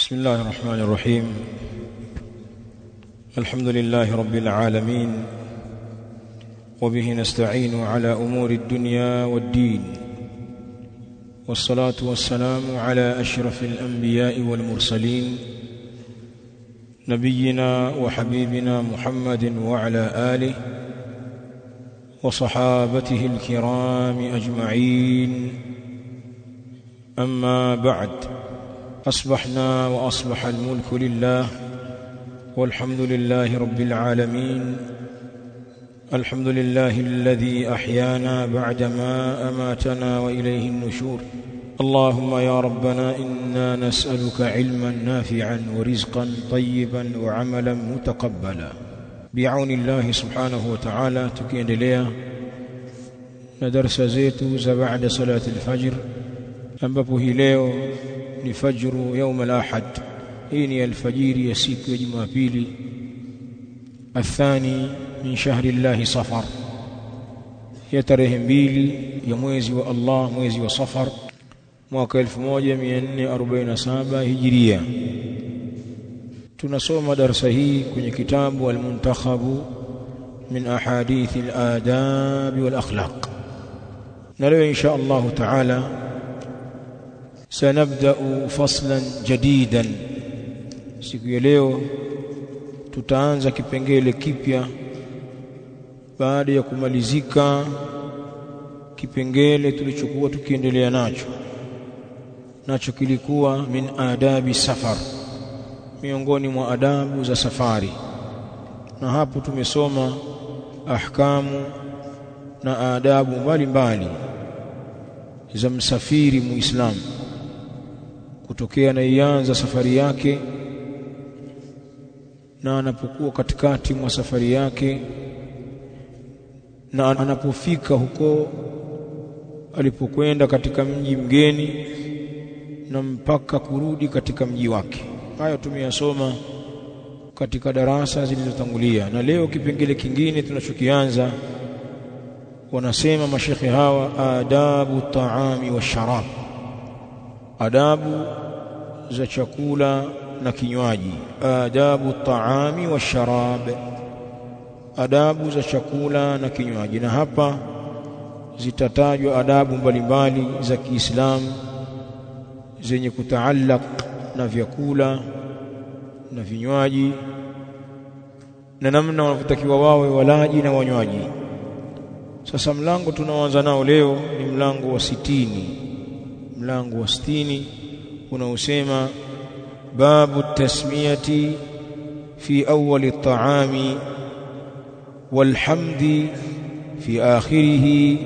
بسم الله الرحمن الرحيم. الحمد لله رب العالمين، وبه نستعين على أمور الدنيا والدين، والصلاة والسلام على أشرف الأنبياء والمرسلين، نبينا وحبيبنا محمد وعلى آله وصحابته الكرام أجمعين. أما بعد، أصبحنا وأصبح الملك لله، والحمد لله رب العالمين. الحمد لله الذي أحيانا بعدما أماتنا وإليه النشور. اللهم يا ربنا إنا نسألك علما نافعا ورزقا طيبا وعملا متقبلا بعون الله سبحانه وتعالى. tukiendelea na darasa zetu za baada salati al-fajr, ambapo hii leo ni fajru يوم الأحد. hii ni alfajiri ya siku ya Jumapili, athani min shahri Allah Safar, ya tarehe 2 ya mwezi wa Allah, mwezi wa Safar, mwaka 1447 Hijria. tunasoma darasa hii kwenye kitabu al-Muntakhab min ahadith al-adab wal akhlaq, na leo insha Allah taala سنبدأ فصلا جديدا. siku ya leo tutaanza kipengele kipya baada ya kumalizika kipengele tulichokuwa tukiendelea nacho kilikuwa min adabi safar, miongoni mwa adabu za safari. na hapo tumesoma ahkamu na adabu mbalimbali za msafiri muislamu kutokea na ianza safari yake na anapokuwa katikati mwa safari yake na anapofika huko alipokwenda katika mji mgeni na mpaka kurudi katika mji wake. Hayo tumeyasoma katika darasa zilizotangulia, na leo kipengele kingine tunachokianza, wanasema mashekhi hawa, adabu taami wa sharab, adabu za chakula na kinywaji. Adabu taami wa sharab, adabu za chakula na kinywaji. na hapa zitatajwa adabu mbalimbali za Kiislamu zenye kutaallaq na vyakula na vinywaji na namna wanavyotakiwa wawe walaji na wanywaji. Sasa mlango tunaoanza nao leo ni mlango wa 60. mlango wa 60 unaosema babu tasmiyati fi awwal at-ta'ami wal hamdi fi akhirih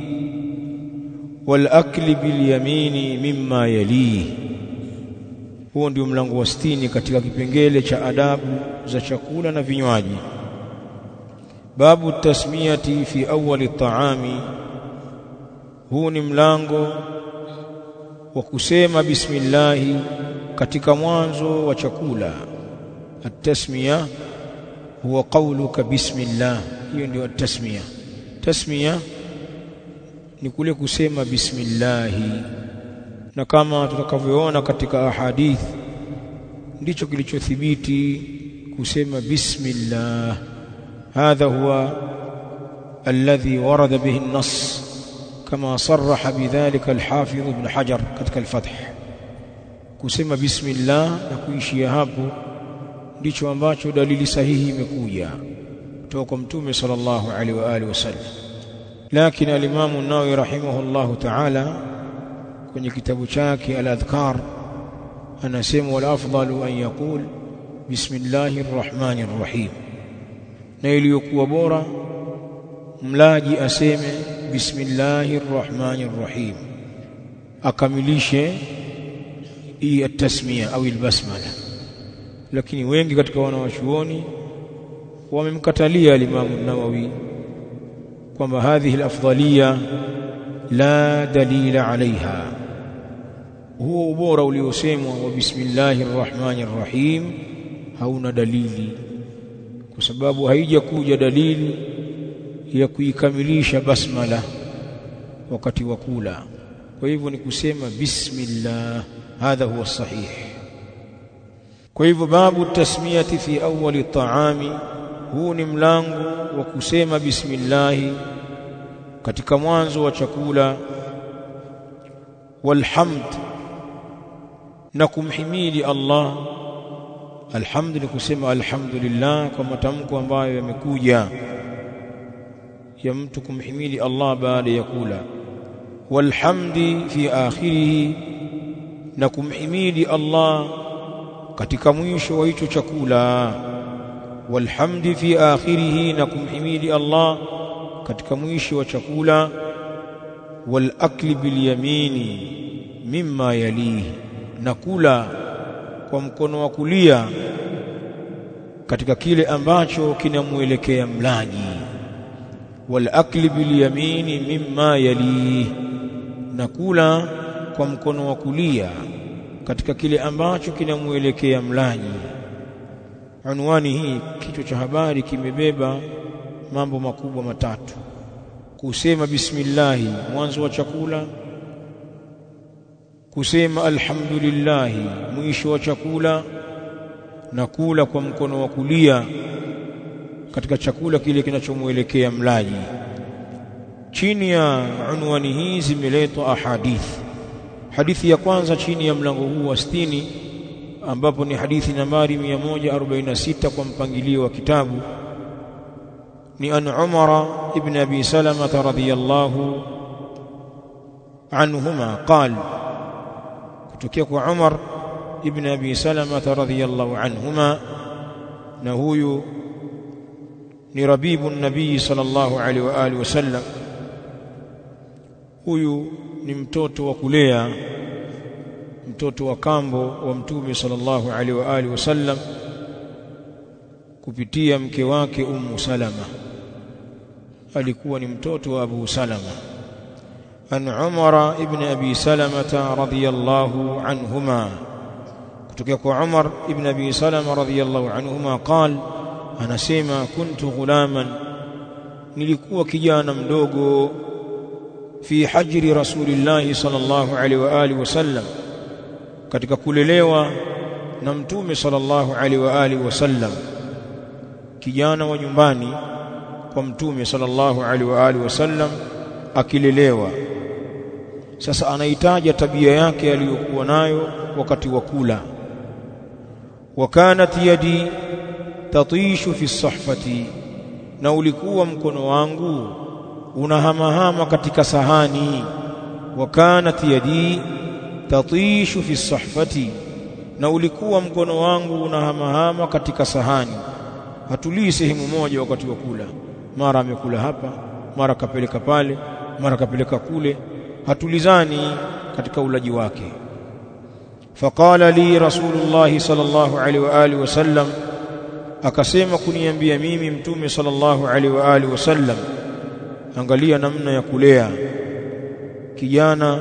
wal akli bil yamini mimma yalihi. huo ndio mlango wa 60 katika kipengele cha adabu za chakula na vinywaji. babu tasmiyati fi awwal at-ta'ami, huu ni mlango wa kusema bismillah katika mwanzo wa chakula. At-tasmiya huwa qawluka bismillah, hiyo ndio at-tasmiya. Tasmiya ni kule kusema bismillah, na kama tutakavyoona katika ahadith ndicho kilichothibiti kusema bismillah. hadha huwa alladhi warada bihi an-nass kama sarraha bidhalika al-Hafidh Ibn Hajar katika al-Fath. kusema bismillah na kuishia hapo ndicho ambacho dalili sahihi imekuja kutoka kwa Mtume sallallahu alaihi wa alihi wasallam. lakini al-Imam an-Nawawi rahimahullahu ta'ala kwenye kitabu chake al-Adhkar anasema wal afdalu an yaqul bismillahir rahmanir rahim, na iliyokuwa bora mlaji aseme bismillahir rahmanir rahim, akamilishe hii at-tasmiya au al-basmala. lakini wengi katika wanawachuoni wamemkatalia al-Imam an-Nawawi kwamba hadhihi al-afdaliyya la dalila alaiha, huo ubora uliosemwa wa bismillahir rahmanir rahim hauna dalili, kwa sababu haijakuja dalili ya kuikamilisha basmala wakati wa kula. kwa hivyo ni kusema bismillah, hadha huwa sahih. Kwa hivyo babu tasmiyati fi awwali ta'ami, huu ni mlango wa kusema bismillah katika mwanzo wa chakula, walhamd, na kumhimidi Allah. Alhamd ni kusema alhamdulillah kwa matamko ambayo yamekuja ya mtu kumhimidi Allah baada ya kula. Walhamdi fi akhirih, na kumhimidi Allah katika mwisho wa hicho chakula. Walhamdi fi akhirih, na kumhimidi Allah katika mwisho wa chakula. Wal akli bil yamini mimma yalihi, na kula kwa mkono wa kulia katika kile ambacho kinamuelekea mlaji. Wal akli bil yamini mimma yalihi, na kula kwa mkono wa kulia katika kile ambacho kinamuelekea mlaji. Unwani hii, kichwa cha habari kimebeba mambo makubwa matatu: kusema bismillah mwanzo wa chakula, kusema alhamdulillah mwisho wa chakula, na kula kwa mkono wa kulia katika chakula kile kinachomuelekea mlaji. Chini ya unwani hii zimeletwa ahadith. Hadithi ya kwanza chini ya mlango huu wa 60, ambapo ni hadithi nambari 146 kwa mpangilio wa kitabu, ni an Umar ibn Abi Salama radhiyallahu anhuma qala, kutokea kwa Umar ibn Abi Salama radhiyallahu anhuma, na huyu ni rabibu nabii sallallahu alaihi wa alihi wasallam. Huyu ni mtoto wa kulea, mtoto wa kambo wa mtume sallallahu alaihi wa alihi wasallam kupitia mke wake Ummu Salama. Alikuwa ni mtoto wa Abu Salama. An Umar ibn Abi Salama radhiyallahu anhuma, kutokea kwa Umar ibn Abi Salama radhiyallahu anhuma qala, anasema kuntu ghulaman, nilikuwa kijana mdogo, fi hajri rasulillah sallallahu alaihi wa alihi wasallam, katika kulelewa na mtume sallallahu alaihi wa alihi wasallam, kijana wa nyumbani kwa mtume sallallahu alaihi wa alihi wasallam akilelewa. Sasa anahitaja tabia yake aliyokuwa nayo wakati wa kula. Wa kanat yadi tatishu fi sahfati, na ulikuwa mkono wangu unahamahama katika sahani. Wa kanat yadi tatishu fi sahfati, na ulikuwa mkono wangu unahamahama katika sahani. Hatulii sehemu moja wakati wa kula, mara amekula hapa, mara kapeleka pale, mara kapeleka kule, hatulizani katika ulaji wake. Faqala li Rasulullah sallallahu alaihi wa alihi wasallam, akasema kuniambia mimi mtume sallallahu alaihi wa alihi wasallam. Angalia namna ya kulea kijana,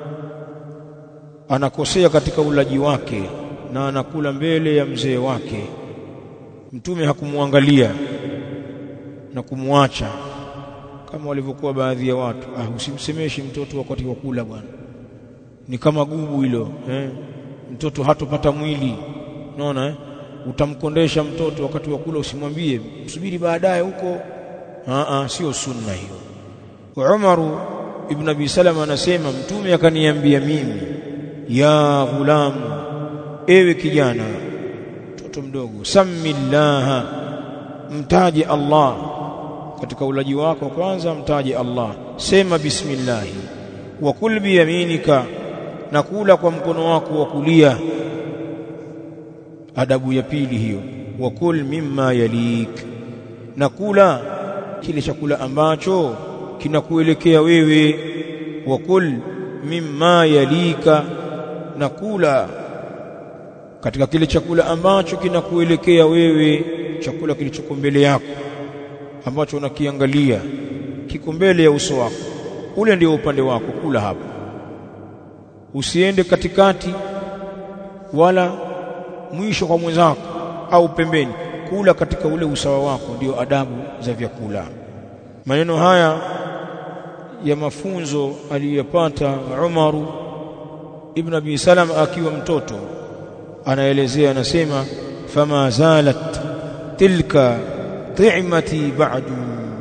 anakosea katika ulaji wake na anakula mbele ya mzee wake. Mtume hakumuangalia na kumwacha kama walivyokuwa baadhi ya watu. Usimsemeshi mtoto wakati wa kula bwana, ni kama gubu hilo mtoto hatopata mwili. Unaona utamkondesha mtoto wakati wa kula, usimwambie msubiri baadaye huko. Sio sunna hiyo. Umar ibn Abi Salama anasema mtume akaniambia mimi, ya ghulam, ewe kijana, mtoto mdogo, samillah, mtaje Allah katika ulaji wako. Kwanza mtaje Allah, sema bismillah. Wa kul bi yaminika, na kula kwa mkono wako wa kulia. Adabu ya pili hiyo. Wa kul mimma yalik, na kula kile chakula ambacho kinakuelekea wewe. Wa kul mimma yalika, na kula katika kile chakula ambacho kinakuelekea wewe, chakula kilichoko mbele yako ambacho unakiangalia kiko mbele ya uso wako, ule ndio upande wako, kula hapo. Usiende katikati wala mwisho kwa mwenzako au pembeni, kula katika ule usawa wako. Ndio adabu za vyakula. Maneno haya ya mafunzo aliyopata Umar ibn Abi Salama akiwa mtoto anaelezea anasema fama zalat tilka ti'mati ba'du,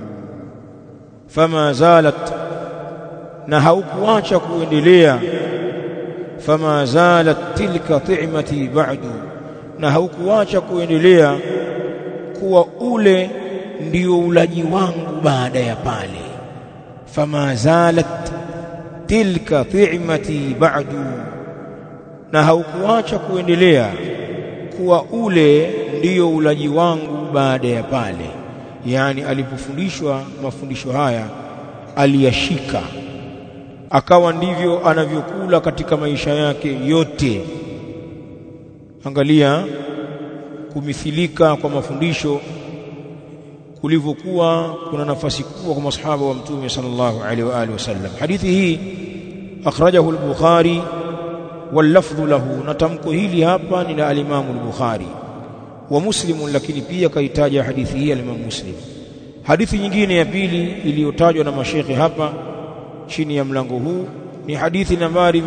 fama zalat, na haukuacha kuendelea, fama zalat tilka ti'mati ba'du, na haukuacha kuendelea kuwa ule ndio ulaji wangu baada ya pale. Fama zalat tilka ti'mati ba'du, na haukuacha kuendelea kuwa ule ndio ulaji wangu baada ya pale. Yani alipofundishwa mafundisho haya aliyashika, akawa ndivyo anavyokula katika maisha yake yote. Angalia kumithilika kwa mafundisho kulivyokuwa kuna nafasi kubwa kwa masahaba wa Mtume sallallahu alaihi wa alihi wasallam. Hadithi hii akhrajahu al-Bukhari wal lafdhu lahu, na tamko hili hapa ni la al-Imam al-Bukhari wa Muslim, lakini pia kaitaja hadithi hii al-Imam Muslim. Hadithi nyingine ya pili iliyotajwa na mashekhi hapa chini ya mlango huu ni hadithi nambari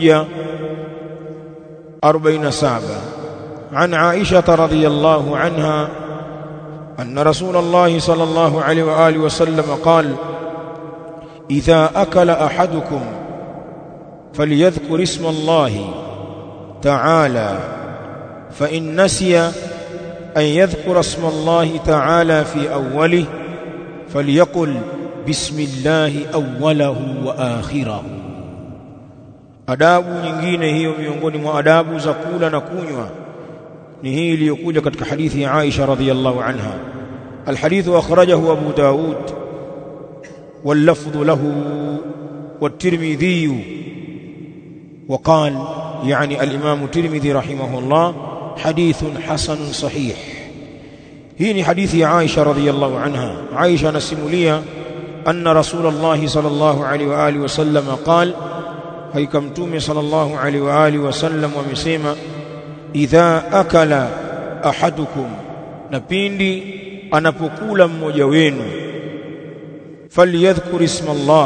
147 عن عائشة رضي الله عنها أن رسول الله صلى الله عليه وآله وسلم قال إذا أكل أحدكم فليذكر اسم الله تعالى فإن نسي أن يذكر اسم الله تعالى في أوله فليقل بسم الله أوله وآخره. Adabu nyingine hiyo miongoni mwa adabu za kula na kunywa ni hii iliyokuja katika hadithi ya Aisha radhiyallahu anha. Alhadithu akhrajahu Abu Daud wal lafdhu lahu wat-Tirmidhi وقال يعني الإمام الترمذي رحمه الله حديث حسن صحيح. هي حديث عائشة رضي الله عنها. عائشة نسموليا أن رسول الله صلى الله عليه وآله وسلم قال هيكمتومي صلى الله عليه وآله وسلم ومسيما إذا أكل أحدكم نبيندي أنapokula mmoja wenu فليذكر اسم الله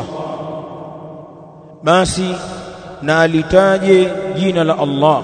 basi na alitaje jina la Allah,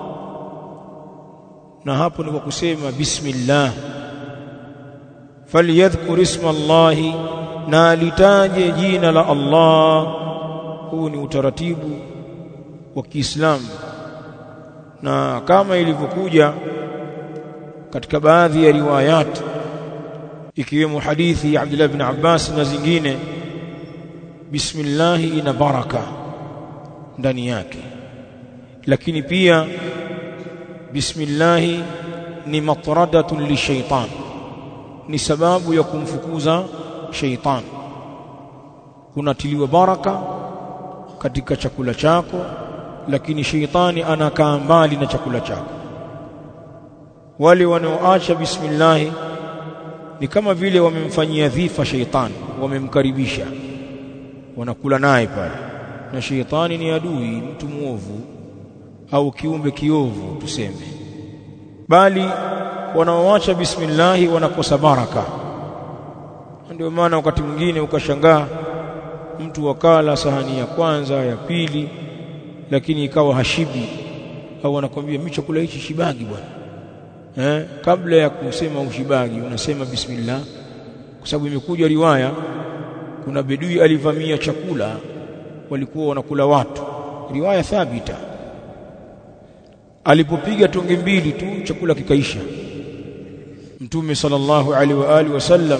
na hapo ni kwa kusema bismillah. Falyadhkur isma Allah, na alitaje jina la Allah. Huu ni utaratibu wa Kiislamu, na kama ilivyokuja katika baadhi ya riwayat ikiwemo hadithi ya Abdullah ibn Abbas na zingine, bismillah ina baraka ndani yake, lakini pia bismillah ni matradatun lishaitan, ni sababu ya kumfukuza shaitan. Kunatiliwa baraka katika chakula chako, lakini shaitani anakaa mbali na chakula chako. Wale wanaoacha bismillah ni kama vile wamemfanyia dhifa shaitani, wamemkaribisha, wanakula naye pale. Na shaitani ni adui, mtu muovu au kiumbe kiovu tuseme, bali wanaoacha bismillah wanakosa baraka. Ndio maana wakati mwingine ukashangaa mtu wakala sahani ya kwanza ya pili, lakini ikawa hashibi, au anakwambia mimi chakula hichi shibagi bwana. Kabla ya kusema ushibagi unasema bismillah, kwa sababu imekuja riwaya kuna bedui alivamia chakula, walikuwa wanakula watu, riwaya thabita. Alipopiga tonge mbili tu chakula kikaisha. Mtume sallallahu alaihi wa alihi wasallam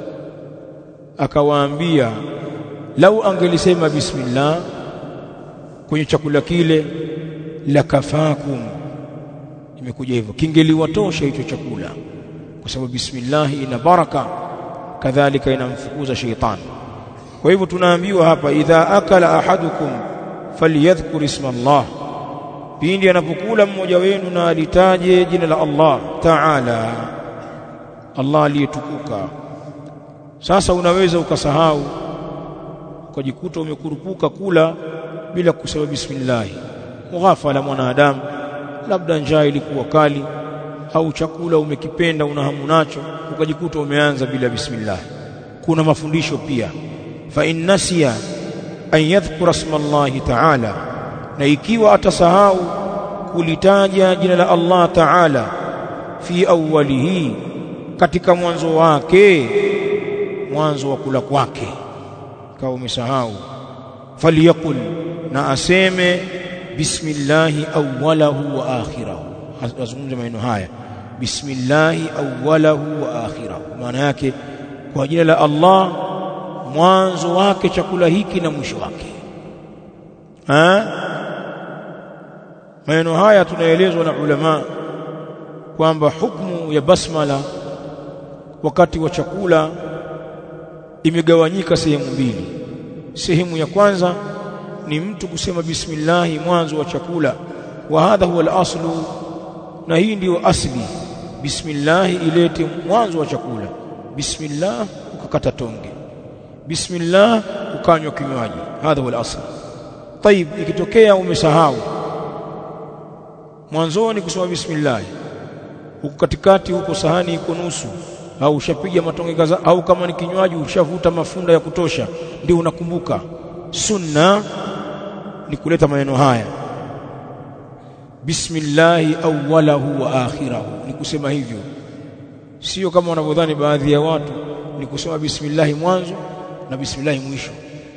akawaambia lau angelisema bismillah kwenye chakula kile la kafakum, imekuja hivyo, kingeliwatosha hicho chakula, kwa sababu bismillah ina baraka, kadhalika inamfukuza shaitani. Kwa hivyo tunaambiwa hapa idha akala ahadukum falyadhkur isma Allah, pindi anapokula mmoja wenu na alitaje jina la Allah Taala, Allah aliyetukuka. Sasa unaweza ukasahau ukajikuta umekurupuka kula bila kusema bismillah. Mughafala mwanadamu, labda njaa ilikuwa kali au chakula umekipenda una hamu nacho, ukajikuta umeanza bila bismillah. Kuna mafundisho pia, fa in nasiya an yadhkura isma Allah Taala, na ikiwa atasahau kulitaja jina la Allah Ta'ala fi awwalihi, katika mwanzo wake, mwanzo wa kula kwake, kama umesahau. Faliyaqul, na aseme bismillahi awwalahu wa akhirahu. Azungumze maneno haya, bismillahi awwalahu wa akhirahu, maana yake kwa jina la Allah mwanzo wake chakula hiki na mwisho wake. Maneno haya tunaelezwa na ulama kwamba hukumu ya basmala wakati wa chakula imegawanyika sehemu mbili. Sehemu ya kwanza ni mtu kusema bismillah mwanzo wa chakula, wa hadha huwa al-aslu, na hii ndio asli. Bismillah ilete mwanzo wa chakula, bismillah ukakata tonge, bismillah ukanywa kinywaji, hadha huwa al-asl. Tayib, ikitokea umesahau mwanzoni kusema bismillah, huko katikati huko sahani iko nusu, au ushapiga matonge kadhaa, au kama ni kinywaji ushavuta mafunda ya kutosha, ndio unakumbuka, sunna ni kuleta maneno haya, bismillah awwalahu wa akhirahu, ni kusema hivyo. Sio kama wanavyodhani baadhi ya watu ni kusema bismillah mwanzo na bismillah mwisho.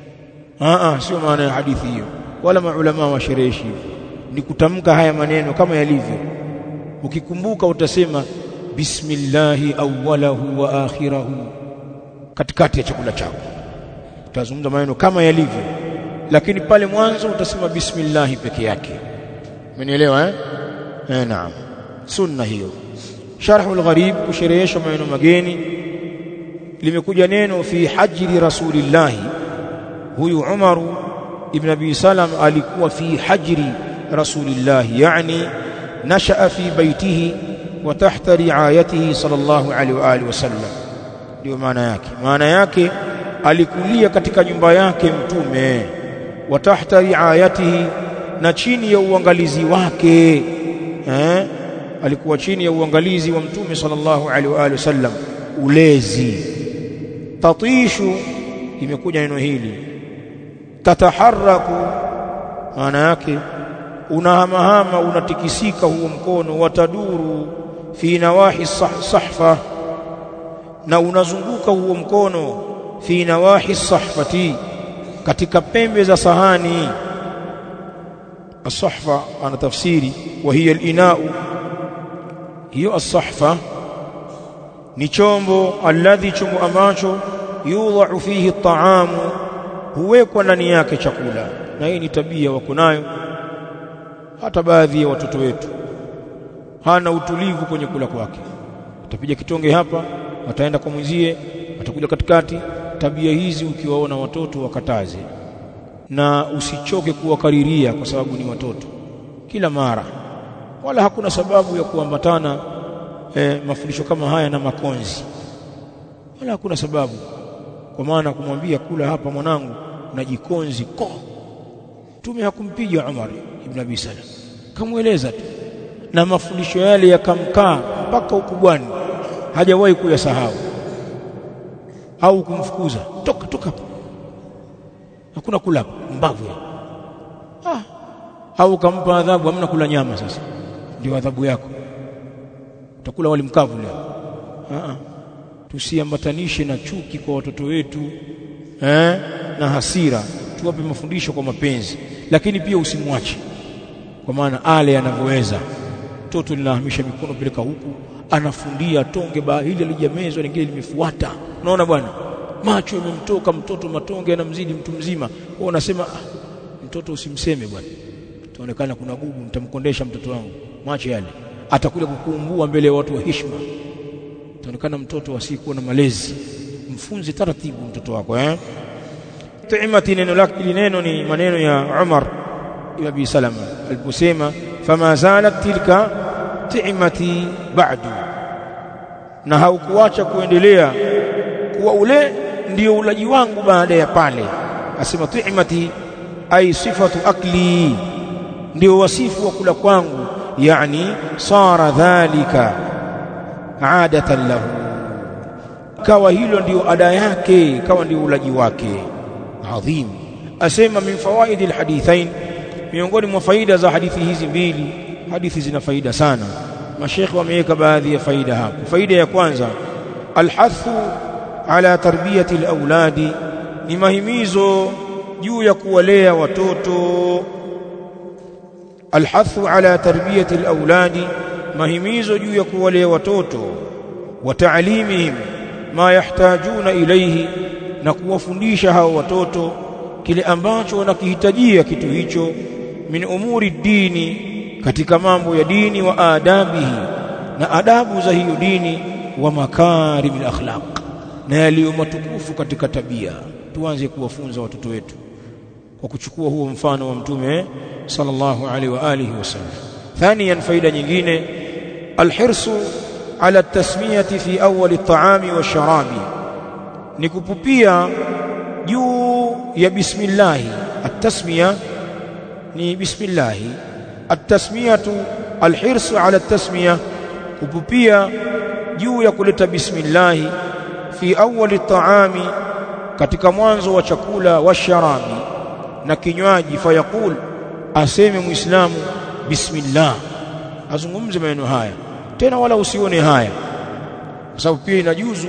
Sio maana ya hadithi hiyo, wala maulama wa sherehi. Ni kutamka haya maneno kama yalivyo. Ukikumbuka utasema bismillah awwalahu wa akhirahu katikati ya chakula chako, utazungumza maneno kama yalivyo, lakini pale mwanzo utasema bismillah peke yake. Umenielewa naam, sunna hiyo. Sharhul Gharib, kusherehesha maneno mageni, limekuja neno fi hajri rasulillah. Huyu Umar ibn Abi Salam alikuwa fi hajri rasulillah, yani nashaa fi baitihi wa tahta riayatihi sallallahu alaihi wa alihi wasallam. Ndio maana yake. Maana yake alikulia katika nyumba yake Mtume, wa tahta riayatihi, na chini ya uangalizi wake. Alikuwa chini ya uangalizi wa Mtume sallallahu alaihi wa alihi wasallam, ulezi. Tatishu, imekuja neno hili. Tataharaku, maana yake unahamahama, unatikisika huo mkono. Wataduru fi nawahi sahfa, na unazunguka huo mkono. Fi nawahi sahfati, katika pembe za sahani. As-sahfa ana tafsiri, wa hiya al-ina'u, hiyo as-sahfa ni chombo, alladhi, chombo ambacho yudha'u fihi at-ta'amu, huwekwa ndani yake chakula. Na hii ni tabia wako nayo hata baadhi ya watoto wetu. Hana utulivu kwenye kula kwake, atapiga kitonge hapa, ataenda kwa mwenzie, atakuja katikati. Tabia hizi ukiwaona watoto wakataze, na usichoke kuwakariria, kwa sababu ni watoto kila mara, wala hakuna sababu ya kuambatana mafundisho kama haya na makonzi, wala hakuna sababu. Kwa maana kumwambia kula hapa mwanangu na jikonzi ko, Mtume hakumpiga Umar ibn Abi Salam, kamueleza tu, na mafundisho yale yakamkaa mpaka ukubwani, hajawahi kuyasahau au kumfukuza, toka hapa, hakuna kula mbavu. Au kampa adhabu, hamna kula nyama. Sasa ndio adhabu yako, utakula wali mkavu leo. Tusiambatanishe na chuki kwa watoto wetu na hasira. Tuwape mafundisho kwa mapenzi, lakini pia usimwache, kwa maana ale anavyoweza. Mtoto linahamisha mikono, peleka huku, anafundia tonge, hili alijamezwa, lingine limefuata. Unaona bwana, macho yamemtoka mtoto, matonge yanamzidi mtu mzima. Wao unasema mtoto usimseme bwana, tuonekana kuna gugu, nitamkondesha mtoto wangu, macho yale. Atakuja kukuumbua mbele ya watu wa heshima, tuonekana mtoto asiyekuwa na malezi. Mfunze taratibu mtoto wako. Tuimati, neno lake, neno ni maneno ya Umar ibn Abi Salama aliposema fama zalat tilka tuimati ba'du, na haukuacha kuendelea kuwa ule ndio ulaji wangu baada ya pale. Asema tuimati ay sifatu akli, ndio wasifu wa kula kwangu, yani sara dhalika aadatan lahu, kawa hilo ndio ada yake, kawa ndio ulaji wake. Adhim. Asema min fawaidi alhadithain, miongoni mwa faida za hadithi hizi mbili, hadithi zina faida sana. Mashekhi wameweka baadhi ya faida hapo. Faida ya kwanza, alhathu ala tarbiyati alawladi, ni mahimizo juu ya kuwalea watoto. Alhathu ala tarbiyati alawladi, mahimizo juu ya kuwalea watoto. Wa ta'limihim ma yahtajuna ilayhi, na kuwafundisha hao watoto kile ambacho wanakihitajia kitu hicho. Min umuri dini, katika mambo ya dini. Wa adabihi, na adabu za hiyo dini. Wa makarimil akhlaq, na yaliyo matukufu katika tabia. Tuanze kuwafunza watoto wetu kwa kuchukua huo mfano wa Mtume sallallahu alaihi wa alihi wasallam. Thaniyan, faida nyingine, alhirsu ala at-tasmiyati fi awwal at-ta'ami wash-sharabi, ni kupupia juu ya bismillah. At-tasmiya ni bismillah. At-tasmiyatu, alhirsu ala at-tasmiya, kupupia juu ya kuleta bismillah. Fi awwal at-ta'ami, katika mwanzo wa chakula. Wash-sharabi, na kinywaji. Fayaqul, aseme muislamu bismillah, azungumze maneno haya tena, wala usione haya, kwa sababu pia inajuzu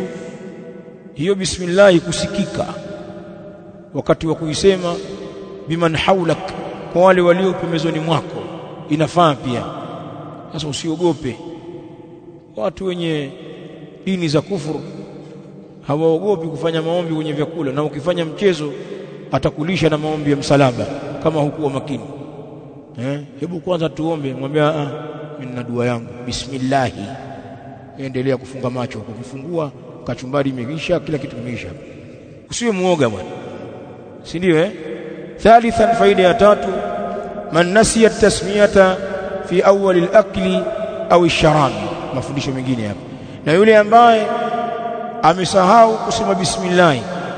hiyo bismillah kusikika wakati wa kuisema biman haulak, kwa wale walio pembezoni mwako, inafaa pia. Sasa usiogope. Watu wenye dini za kufuru hawaogopi kufanya maombi kwenye vyakula, na ukifanya mchezo atakulisha na maombi ya msalaba kama hukuwa makini. Hebu kwanza tuombe, mwambie mimi nina dua yangu, bismillah. Endelea kufunga macho, ukifungua kachumbari imeisha, kila kitu kimeisha. Usiwe muoga bwana, si ndio? Thalithan, faida ya tatu, man nasiya at-tasmiyata fi awwal al-akli au ash-sharabi, mafundisho mengine hapa. Na yule ambaye amesahau kusema bismillah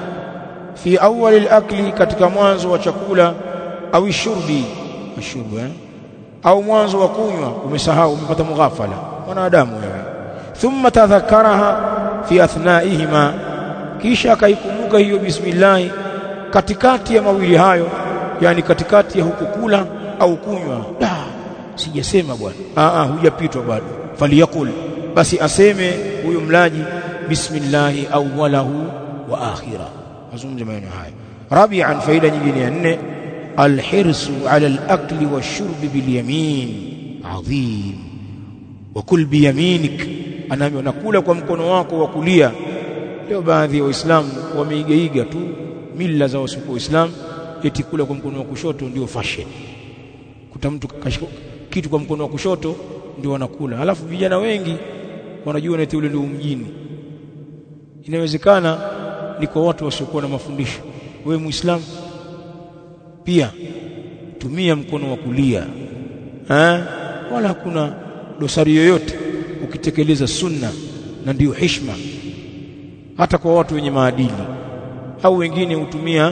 fi awwal al-akli, katika mwanzo wa chakula. Au shurbi, ashurbu au mwanzo wa kunywa, umesahau, umepata mughafala, mwanadamu wewe. Thumma tadhakkaraha fi athnaihima, kisha akaikumbuka hiyo bismillah katikati ya mawili hayo, yani katikati ya huko kula au kunywa. Sijasema bwana, hujapitwa bado. Faliyakul, basi aseme huyo mlaji bismillah awwalahu wa akhira, azungumze maneno haya. Rabi'an, faida nyingine ya 4, alhirsu ala al-akli wash-shurbi bil-yamin adhim, wa kul biyaminik, anakula kwa mkono wako wa kulia. Leo baadhi ya Waislamu wameigaiga tu mila za wasiokuwa Waislamu, eti kula kwa mkono wa kushoto ndio fashion. Kuta mtu kashika kitu kwa mkono wa kushoto ndio wanakula, alafu vijana wengi wanajua eti ule ndio mjini. Inawezekana ni kwa watu wasiokuwa na mafundisho. Wewe Muislamu pia tumia mkono wa kulia, wala hakuna dosari yoyote ukitekeleza sunna, na ndio heshima hata kwa watu wenye maadili. Au wengine hutumia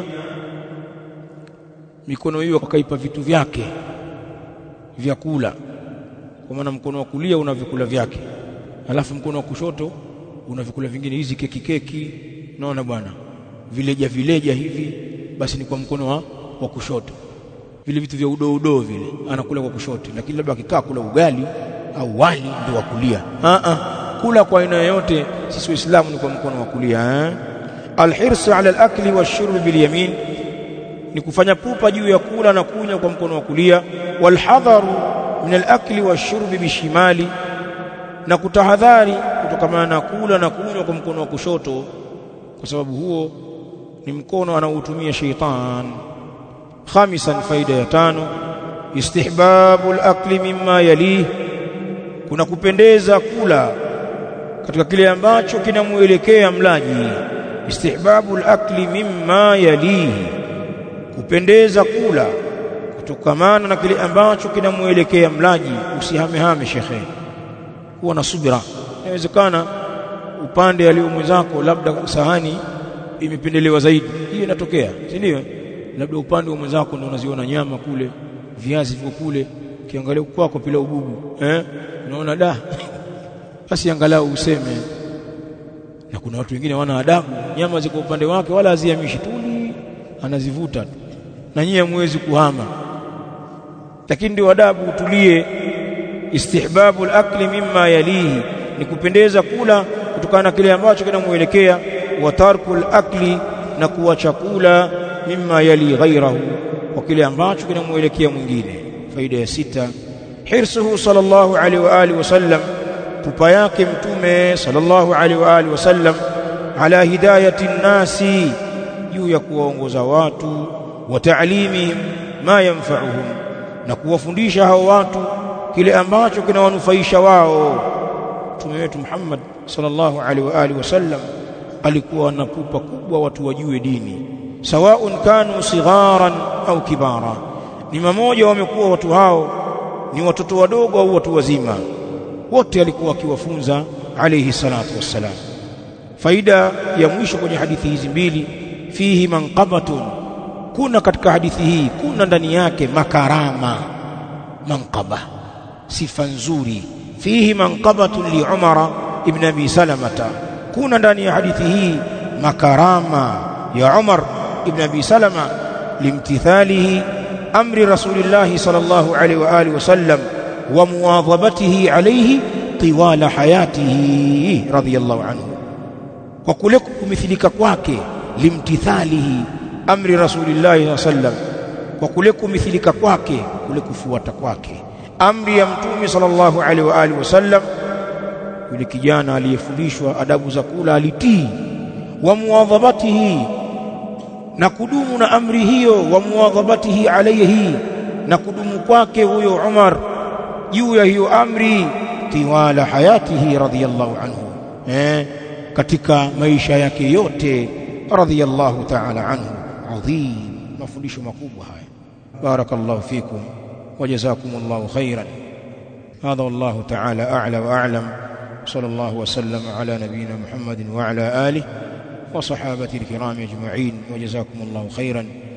mikono hiyo akaipa vitu vyake vyakula, kwa maana mkono wa kulia una vyakula vyake, alafu mkono wa kushoto una vyakula vingine. Hizi keki, naona bwana, vileja hivi, basi ni kwa mkono wa kushoto. Vile vitu vya udo vile anakula kwa kushoto, lakini labda akikaa kula ugali au wali ndio wa kulia. Kula kwa aina yote sisi Waislamu ni kwa mkono wa kulia. Alhirsu ala al-akli wash-shurbi bil-yamin, ni kufanya pupa juu ya kula na kunywa kwa mkono wa kulia. Walhadharu min al-akli wash-shurbi bishimali, na kutahadhari kutokana na kula na kunywa kwa mkono wa kushoto, kwa sababu huo ni mkono anaotumia sheitan. Khamisan, faida ya 5, istihbabul akli mimma yalih, kuna kupendeza kula katika kile ambacho kinamuelekea mlaji. Istihbabul akli mimma yalih, kupendeza kula kutokamana na kile ambacho kinamuelekea mlaji. Usihamehame shekhe, kuwa na subira. Inawezekana upande alio mwenzako labda sahani imependelewa zaidi, hiyo inatokea, si ndio? Labda upande wa mwenzako ndio unaziona nyama kule, viazi viko kule, kiangalia kwako pila ubugu, unaona basi angalau useme. Na kuna watu wengine wana adabu, nyama ziko upande wake wala haziamishi, tuli anazivuta tu, na nyie hamwezi kuhama. Lakini ndio adabu, utulie istihbabu al-akli mimma yalihi, ni kupendeza kula kutokana na kile ambacho kinamuelekea, wa tarkul akli, na kuacha kula mimma yali ghairahu, kwa kile ambacho kinamuelekea mwingine. Faida ya 6, hirsuhu sallallahu alaihi wa alihi wasallam, pupa yake mtume sallallahu alaihi wa alihi wasallam, ala hidayati nnasi, juu ya kuwaongoza watu, wa ta'limihim ma yanfa'uhum, na kuwafundisha hao watu kile ambacho kinawanufaisha wao. Mtume wetu Muhammad sallallahu alaihi wa alihi wasallam alikuwa na pupa kubwa watu wajue dini, sawaun kanu sigharan au kibara, ni mmoja wamekuwa watu hao ni watoto wadogo au watu wazima, wote alikuwa akiwafunza alayhi salatu wassalam. Faida ya mwisho kwenye hadithi hizi mbili, fihi manqabatun, kuna katika hadithi hii kuna ndani yake makarama, manqaba, sifa nzuri. Fihi manqabatun li Umar ibn Abi Salamata, kuna ndani ya hadithi hii makarama ya Umar ibn Abi Salama, limtithalihi amri Rasulillah sallallahu alaihi wa alihi wasallam wa muwadhabatihi alayhi tiwala hayatihi radhiyallahu anhu, kwa kule kumithilika kwake, limtithalihi amri Rasulillah sallallahu alaihi wasallam, kwa kule kumithilika kwake, kule kufuata kwake amri ya mtume sallallahu alaihi wa alihi wasallam. Yule kijana aliyefundishwa adabu za kula alitii, wa muwadhabatihi, na kudumu na amri hiyo, wa muwadhabatihi alayhi, na kudumu kwake huyo Umar juu ya hiyo amri, tiwala hayatihi radhiyallahu anhu, katika maisha yake yote radhiyallahu ta'ala anhu. Adhim, mafundisho makubwa haya. Barakallahu fikum wa jazakumullahu khairan. Hadha wallahu ta'ala a'la wa a'lam. Sallallahu wa sallam ala nabiyyina Muhammadin wa ala alihi wa sahabati al-kiram ajma'in, wa jazakumullahu khairan.